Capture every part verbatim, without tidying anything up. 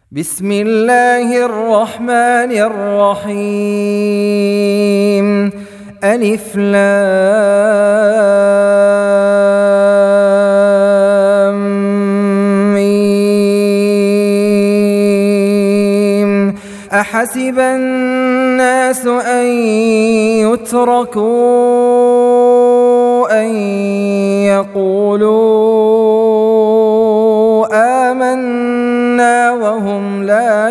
بسم الله الرحمن الرحيم. ألف لام ميم. أحسب الناس أن يتركوا أن يقولوا آمنا وهم لا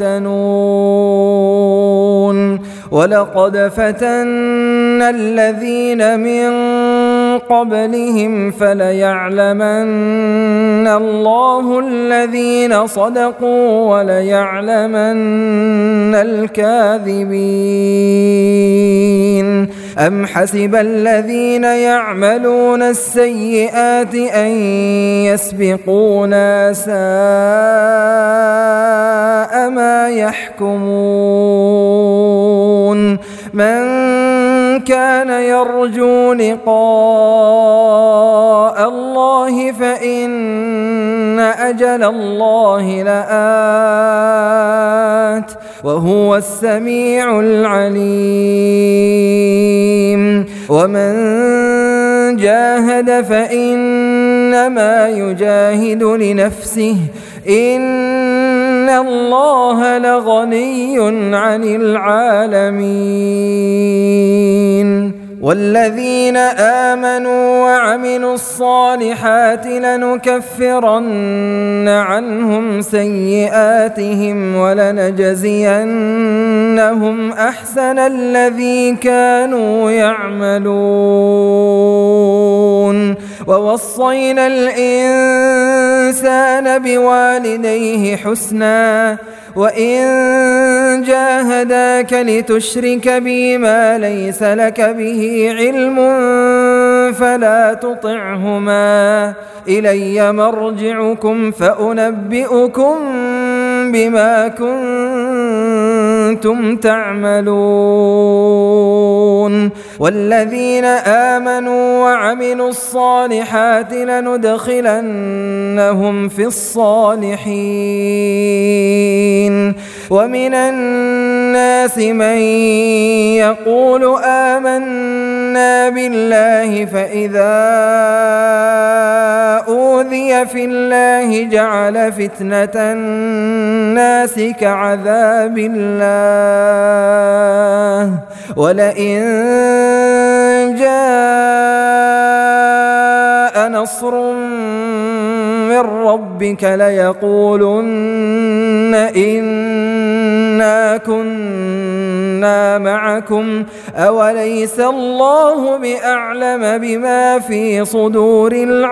يفتنون. ولقد فتنا الذين من قبلهم فليعلمن الله الذين صدقوا وليعلمن الكاذبين. أم حسب الذين يعملون السيئات أن يسبقونا ساء ما يحكمون. من كان يرجو لقاء الله فإن أجل الله لآت وهو السميع العليم. ومن جاهد فإنما يجاهد لنفسه إن الله لغني عن العالمين. والذين آمنوا وعملوا الصالحات لنكفرن عنهم سيئاتهم ولنجزينهم أحسن الذي كانوا يعملون. ووصينا الإنسان بوالديه حسنا وإن جاهداك لتشرك بي ما ليس لك به علم فلا تطعهما إلي مرجعكم فأنبئكم بما كنتم تعملون. والذين آمنوا وعملوا الصالحات لندخلنهم في الصالحين. ومن الناس من يقول آمنا بالله فإذا أوذي في الله جعل فتنة الناس كعذاب الله ولئن جاء نصر من ربك ليقولن إنا كنا معكم أوليس الله بأعلم بما في صدور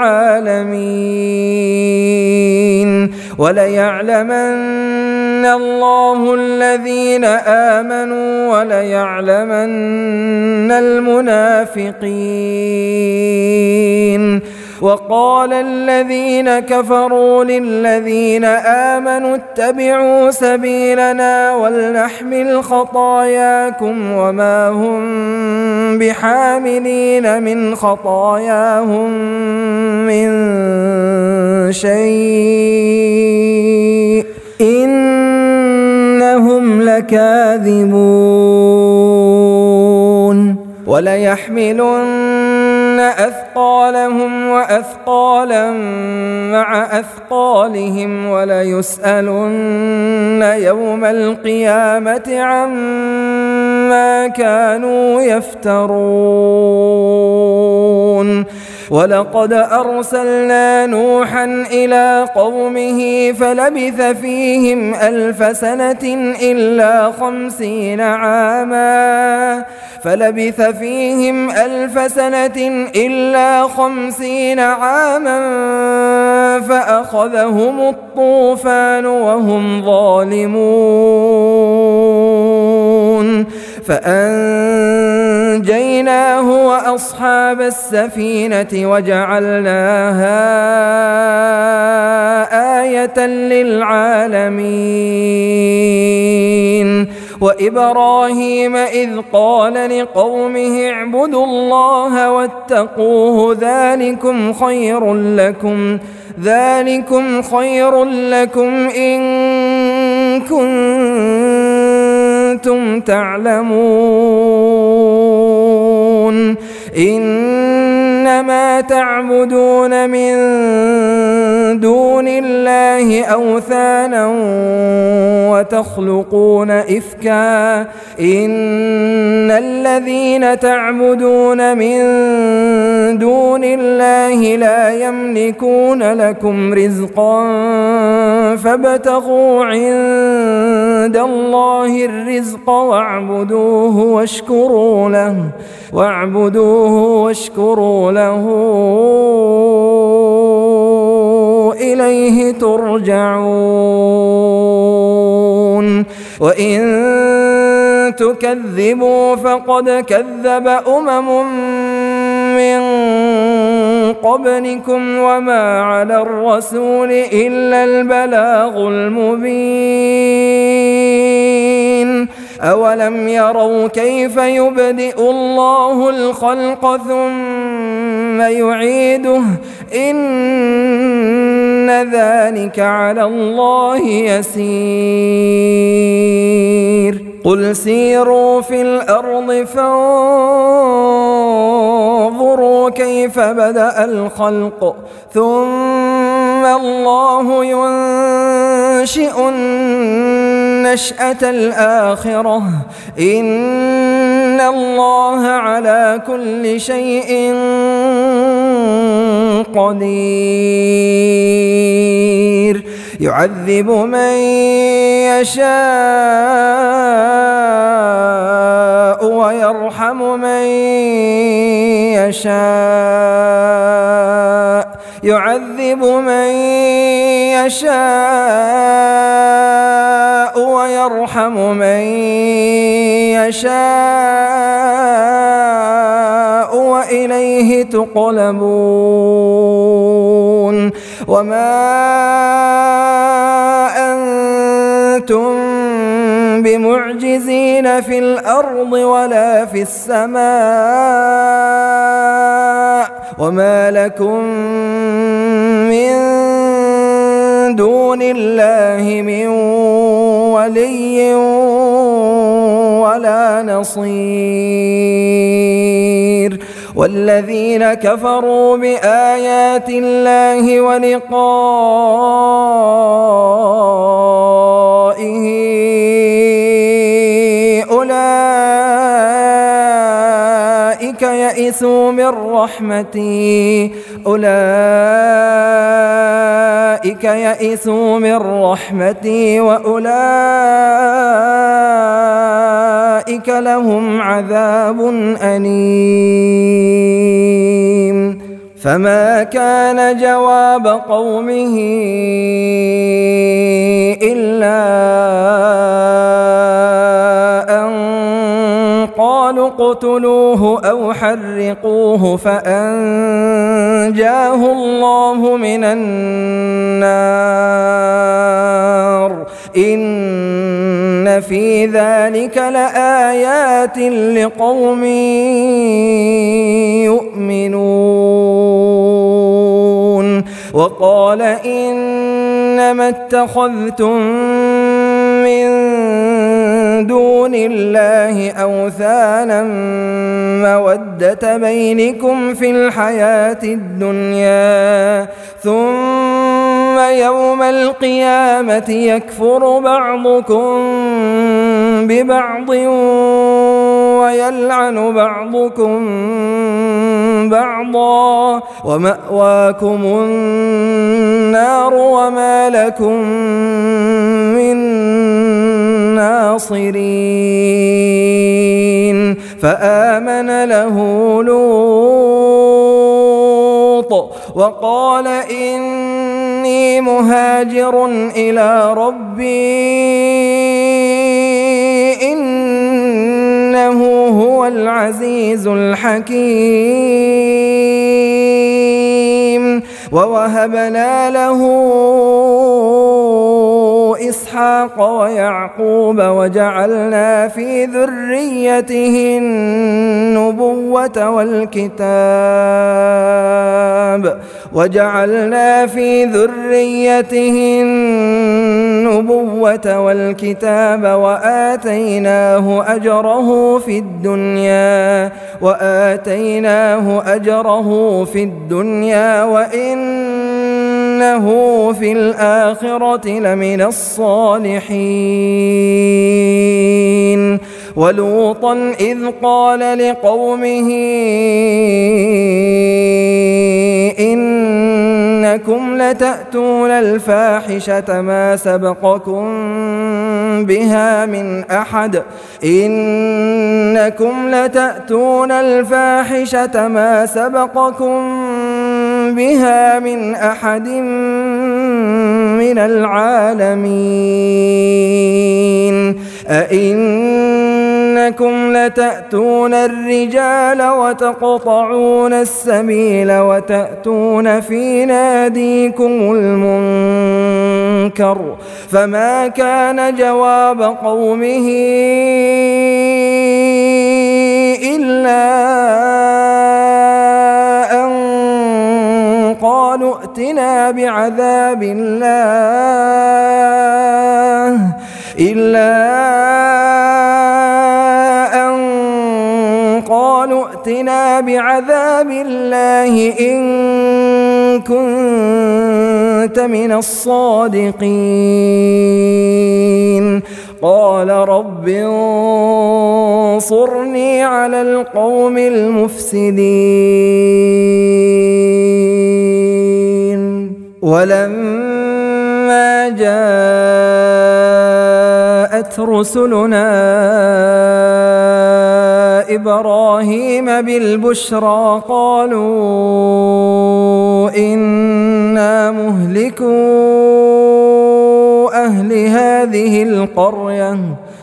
العالمين. وليعلمن الله الذين آمنوا وليعلمن المنافقين. وقال الذين كفروا للذين آمنوا اتبعوا سبيلنا ولنحمل خطاياكم وما هم بحاملين من خطاياهم من شيء إنهم لكاذبون. وليحملن أثقالهم وأثقالا مع أثقالهم وليسألن يوم القيامة عما كانوا يفترون. ولقد أرسلنا نوحا إلى قومه فلبث فيهم ألف سنة إلا خمسين عاما فلبث فيهم ألف سنة إلا خمسين عاما فأخذهم الطوفان وهم ظالمون فأنجيناه وأصحاب السفينة وجعلناها آية للعالمين. وإبراهيم إذ قال لقومه اعبدوا الله واتقوه ذلكم خير لكم ذلكم خير لكم إن تعلمون إنما تعبدون من دون الله أوثانا وتخلقون إفكا إن الذين تعبدون من دون الله لا يملكون لكم رزقا فابتغوا عند الله الرزق واعبدوه واشكروا له واعبدوه واشكروا له إليه ترجعون وإن تكذبوا فقد كذب أمم من قبلكم وما على الرسول إلا البلاغ المبين أولم يروا كيف يبدئ الله الخلق ثم يعيده إن ذلك على الله يسير قل سيروا في الأرض فانظروا كيف بدأ الخلق ثم الله ينشئ النشأة الآخرة إن الله على كل شيء قدير يعذب من يشاء ويرحم من يشاء يعذب من يشاء ويرحم من يشاء وإليه تقلبون وما أنتم بمعجزين في الأرض ولا في السماء وما لكم من دون الله من ولي ولا نصير والذين كفروا بآيات الله ولقائه أولئك يئسوا من رحمتي أولئك يئسوا من رحمتي وأولئك لهم عذاب أليم فما كان جواب قومه إلا أن قالوا اقتلوه أو حرقوه فأنجاه الله من النار إن في ذلك لآيات لقوم يؤمنون وقال إنما اتخذتم من دون الله أوثانا مودة بينكم في الحياة الدنيا ثم يوم القيامة يكفر بعضكم ببعض ويلعن بعضكم بعضا ومأواكم النار وما لكم من ناصرين فآمن له لوط وقال إني مهاجر إلى ربي إنه هو العزيز الحكيم ووهبنا له وإسحاق ويعقوب وجعلنا في ذريته النبوة والكتاب وجعلنا في ذريته النبوة والكتاب وآتيناه أجره في الدنيا وآتيناه أجره في الدنيا وإنه في الآخرة لمن الصالحين. ولوطا إذ قال لقومه إنكم لتأتون الفاحشة ما سبقكم بها من أحد إنكم لتأتون الفاحشة ما سبقكم بها من أحد من العالمين. أئنكم لتأتون الرجال وتقطعون السبيل وتأتون في ناديكم المنكر فما كان جواب قومه إلا أن قالوا ائتنا بعذاب الله إلا أن قالوا ائتنا بعذاب الله إن كنت من الصادقين. قال رب انصرني على القوم المفسدين. ولما جاءت رسلنا إبراهيم بالبشرى قالوا إنا مهلكو أهل هذه القرية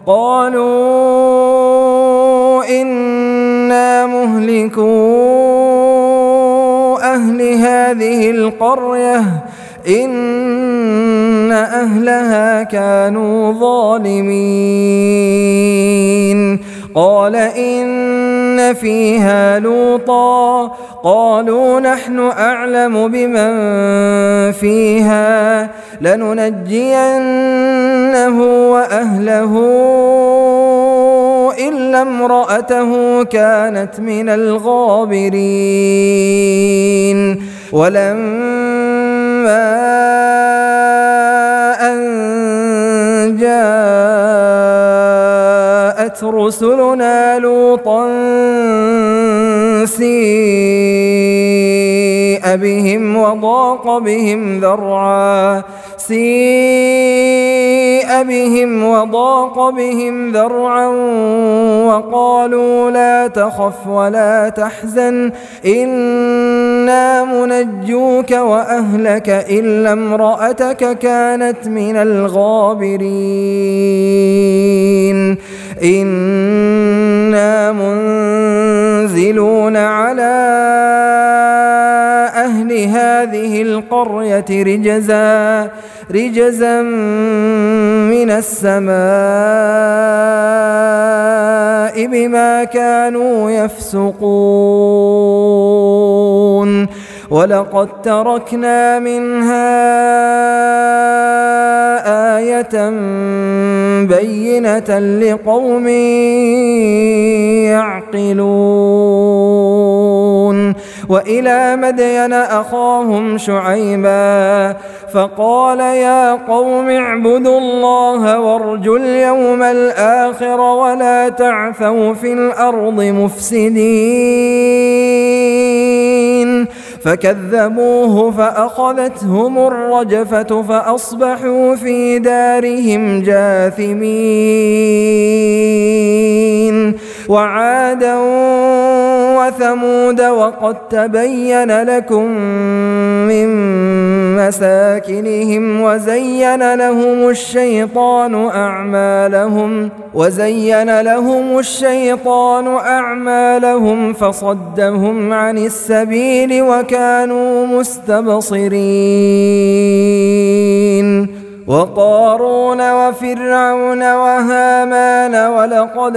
قالوا إنا مهلكو أهل هذه القرية إن أهلها كانوا ظالمين. قال إن فيها لوطا قالوا نحن أعلم بمن فيها لننجينه وأهله إلا امرأته كانت من الغابرين. ولما أن جاءت رسلنا لوطا سيء بهم وضاق بهم ذرعا سيء بهم وضاق بهم ذرعا وقالوا لا تخف ولا تحزن إنا منجوك وأهلك إلا امرأتك كانت من الغابرين. إنا منزلون على أهل هذه القرية رجزا رجزا من السماء بما كانوا يفسقون. ولقد تركنا منها آية بينة لقوم يعقلون. وإلى مدين أخاهم شعيبا فقال يا قوم اعبدوا الله وارجوا اليوم الآخر ولا تعثوا في الأرض مفسدين. فكذبوه فأخذتهم الرجفة فأصبحوا في دارهم جاثمين. وعادا وثمود وقد تبين لكم من مساكنهم وزين لهم الشيطان أعمالهم وزين لهم الشيطان أعمالهم فصدهم عن السبيل وكانوا مستبصرين. وقارون وفرعون وهامان ولقد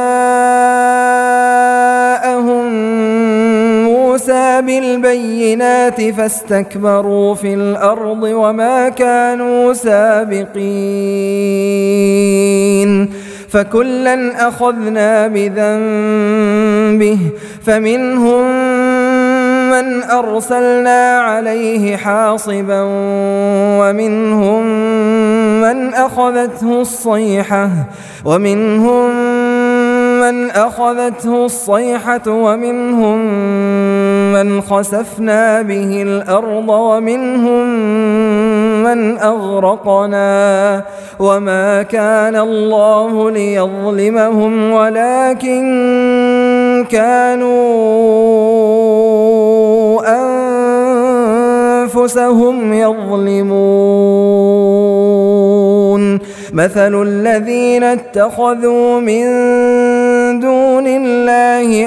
جاءهم موسى بالبينات فاستكبروا في الأرض وما كانوا سابقين فكلا أخذنا بذنبه فمنهم من أرسلنا عليه حاصبا ومنهم من أخذته الصيحة ومنهم من أخذته الصيحة ومنهم من خسفنا به الأرض ومنهم من أغرقنا وما كان الله ليظلمهم ولكن كانوا أنفسهم يظلمون مثل الذين اتخذوا من دون الله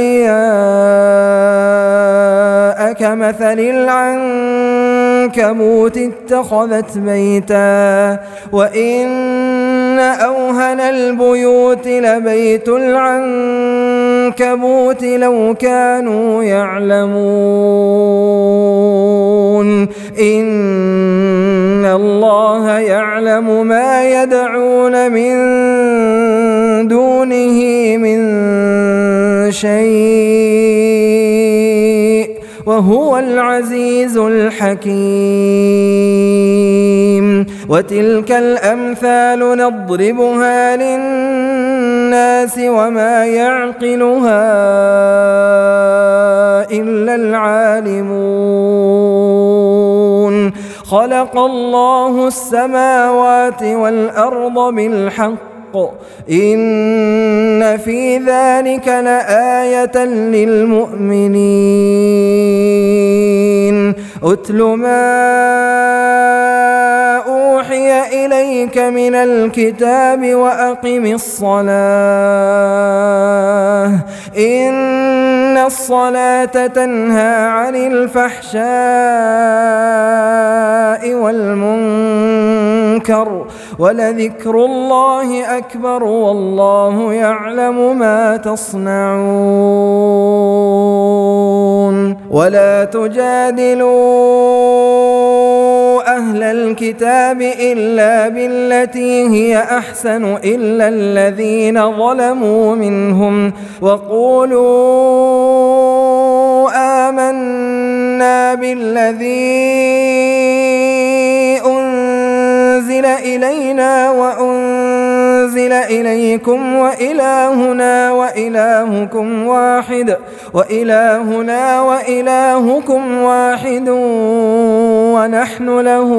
أولياء كمثل العنكبوت اتخذت بيتا وإن أوهن البيوت لبيت العنكبوت لو كانوا يعلمون إن الله يعلم ما يدعون من دونه من شيء وهو العزيز الحكيم وتلك الأمثال نضربها للناس وما يعقلها إلا العالمون خلق الله السماوات والأرض بالحق إن في ذلك لآية للمؤمنين أتل ما أوحي إليك من الكتاب وأقم الصلاة إن الصلاة تنهى عن الفحشاء والمنكر ولذكر الله أكبر والله يعلم ما تصنعون ولا تجادلوا أهل الكتاب إلا بالتي هي أحسن إلا الذين ظلموا منهم وقولوا آمنا بالذي أنزل إلينا وأنزل إليكم وإلهنا وإلهكم واحد وإلهنا وإلهكم واحد ونحن له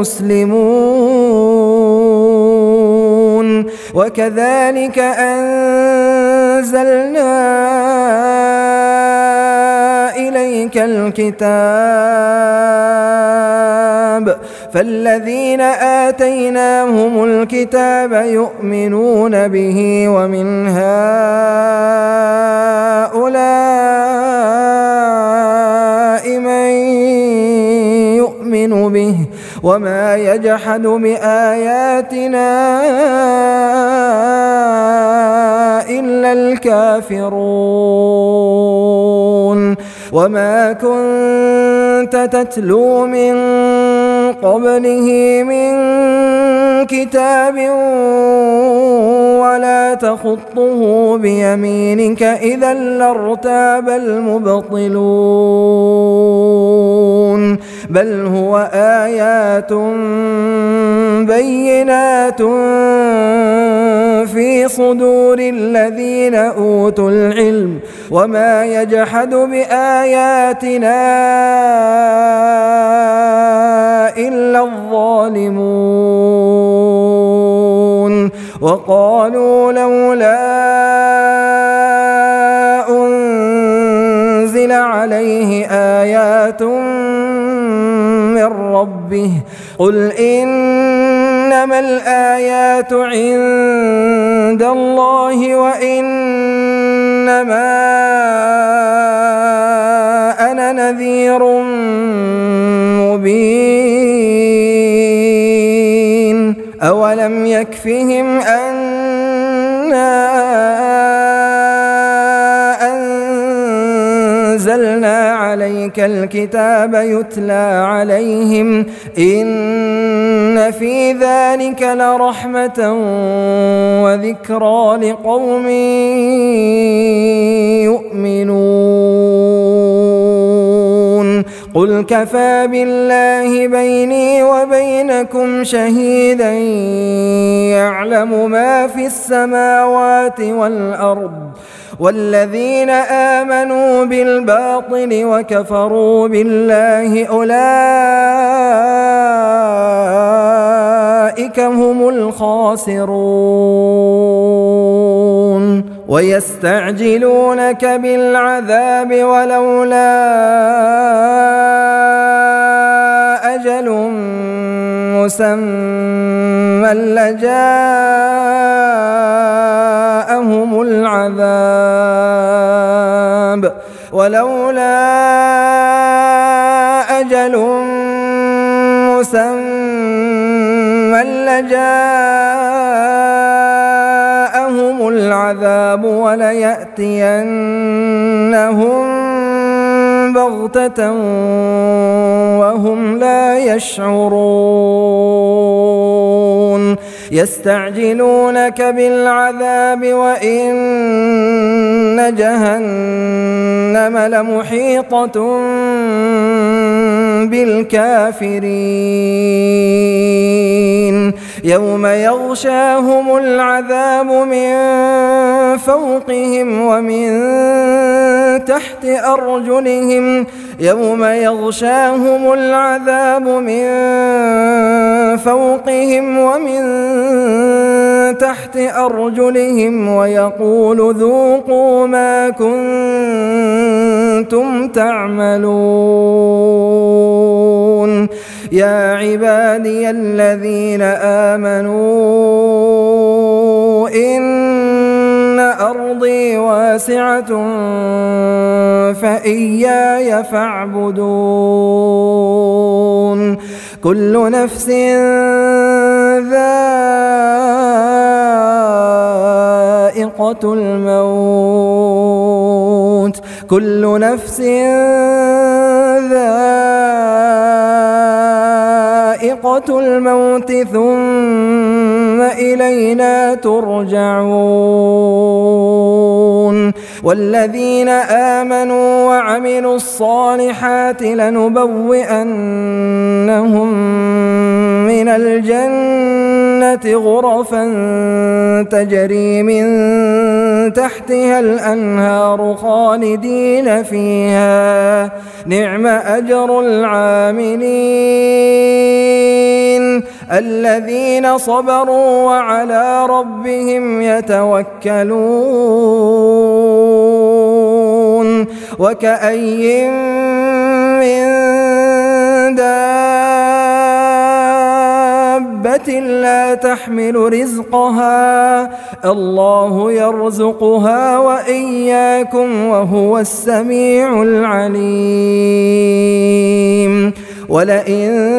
مسلمون وكذلك أنزلنا إليك الكتاب فالذين آتيناهم الكتاب يؤمنون به ومن هؤلاء من يؤمن به وما يجحد بآياتنا إلا الكافرون وما كنت تتلو من قبله من كتاب ولا تخطه بيمينك إذا لارتاب المبطلون بل هو آيات بينات في صدور الذين أوتوا العلم وما يجحد بآياتنا إلا الظالمون وقالوا لولا أنزل عليه آيات من ربه قل إنما الآيات عند الله وإنما أنا نذير مبين أولم يكفهم أنا أنزلنا عليك الكتاب يتلى عليهم إن في ذلك لرحمة وذكرى لقوم يؤمنون قل كفى بالله بيني وبينكم شهيدا يعلم ما في السماوات والأرض والذين آمنوا بالباطل وكفروا بالله أولئك هم الخاسرون ويستعجلونك بالعذاب ولولا أجل مسمى لجاءهم العذاب ولولا أجل مسمى لجاءهم العذاب وليأتينهم بغتة وهم لا يشعرون يستعجلونك بالعذاب وإن جهنم لمحيطة بالكافرين يوم يغشاهم العذاب من فوقهم ومن تحت أرجلهم يوم يغشاهم العذاب من فوقهم ومن تحت أرجلهم ويقول ذوقوا ما كنتم تعملون يا عبادي الذين آمنوا إن أرضي واسعة فإياي فاعبدون كل نفس ذائقة الموت كل نفس ذائقة الموت ثم إلينا ترجعون والذين آمنوا وعملوا الصالحات لنبوئنهم من الجنة غرفا تجري من تحتها الأنهار خالدين فيها نعم أجر العاملين الذين صبروا وعلى ربهم يتوكلون وكأي من دابة لا تحمل رزقها الله يرزقها وإياكم وهو السميع العليم ولئن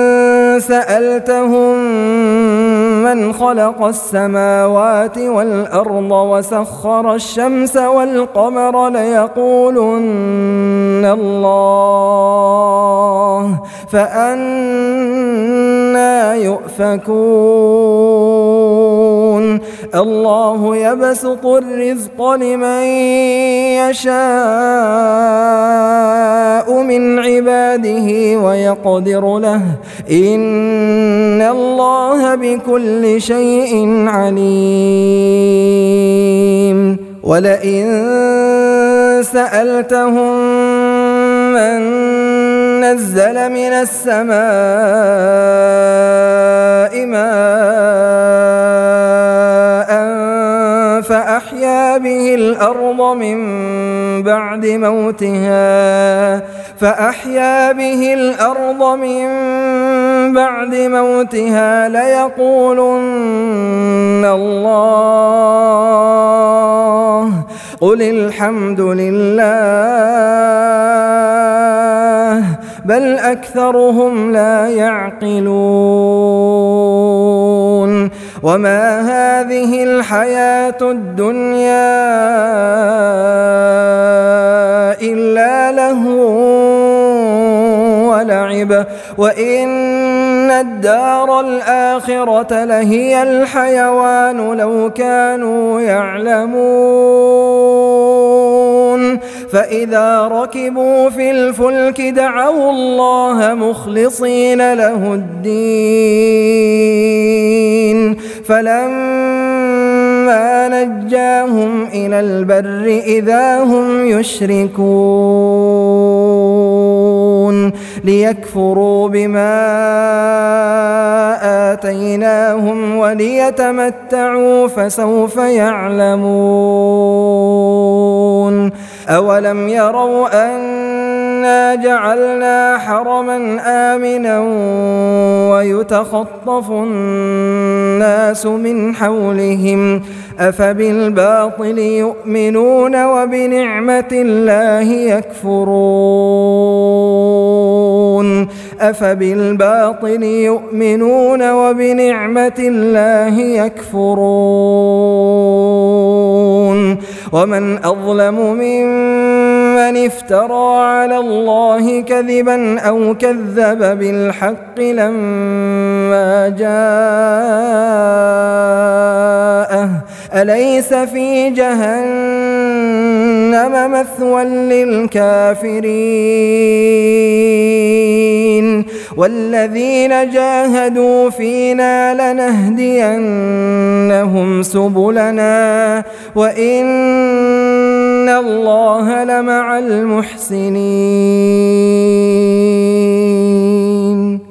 سألتهم من خلق السماوات والأرض وسخر الشمس والقمر ليقولن الله فأنى يؤفكون الله يبسط الرزق لمن يشاء من عباده ويقدر له إن الله بكل شيء عليم ولئن سألتهم من نزل من السماء ماء فأحيا به الأرض من بعد موتها فأحيا به الأرض من بعد موتها ليقولن الله قل الحمد لله بل أكثرهم لا يعقلون وما هذه الحياة الدنيا إلا لهو ولعب وإن الدار الآخرة لهي الحيوان لو كانوا يعلمون فإذا ركبوا في الفلك دعوا الله مخلصين له الدين فلما نجاهم إلى البر إذا هم يشركون ليكفروا بما آتيناهم وليتمتعوا فسوف يعلمون أولم يروا أنا جعلنا حرما آمنا ويتخطف الناس من حولهم أفبالباطل يؤمنون وبنعمة الله يكفرون أفبالباطل يؤمنون وبنعمة الله يكفرون ومن أظلم ممن افترى على الله كذبا أو كذب بالحق لما جاءه أليس في جهنم مثوى للكافرين والذين جاهدوا فينا لنهدينهم سبلنا وإن الله لمع المحسنين.